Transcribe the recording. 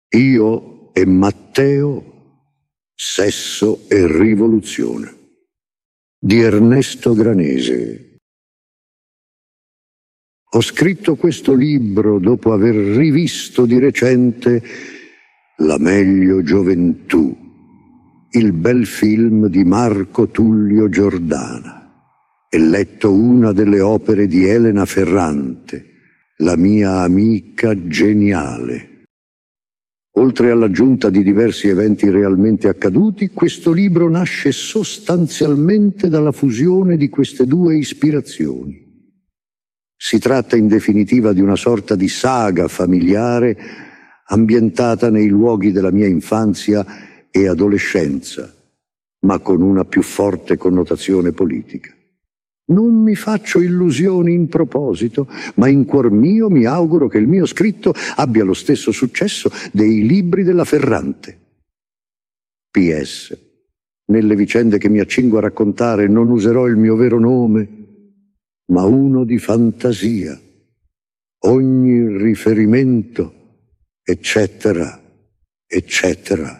Io e Matteo, sesso e rivoluzione, di Ernesto Granese. Ho scritto questo libro dopo aver rivisto di recente La meglio gioventù, il bel film di Marco Tullio Giordana, e letto una delle opere di Elena Ferrante, la mia amica geniale. Oltre all'aggiunta di diversi eventi realmente accaduti, questo libro nasce sostanzialmente dalla fusione di queste due ispirazioni. Si tratta in definitiva di una sorta di saga familiare ambientata nei luoghi della mia infanzia e adolescenza, ma con una più forte connotazione politica. Non mi faccio illusioni in proposito, ma in cuor mio mi auguro che il mio scritto abbia lo stesso successo dei libri della Ferrante. PS. Nelle vicende che mi accingo a raccontare non userò il mio vero nome, ma uno di fantasia. Ogni riferimento, eccetera, eccetera,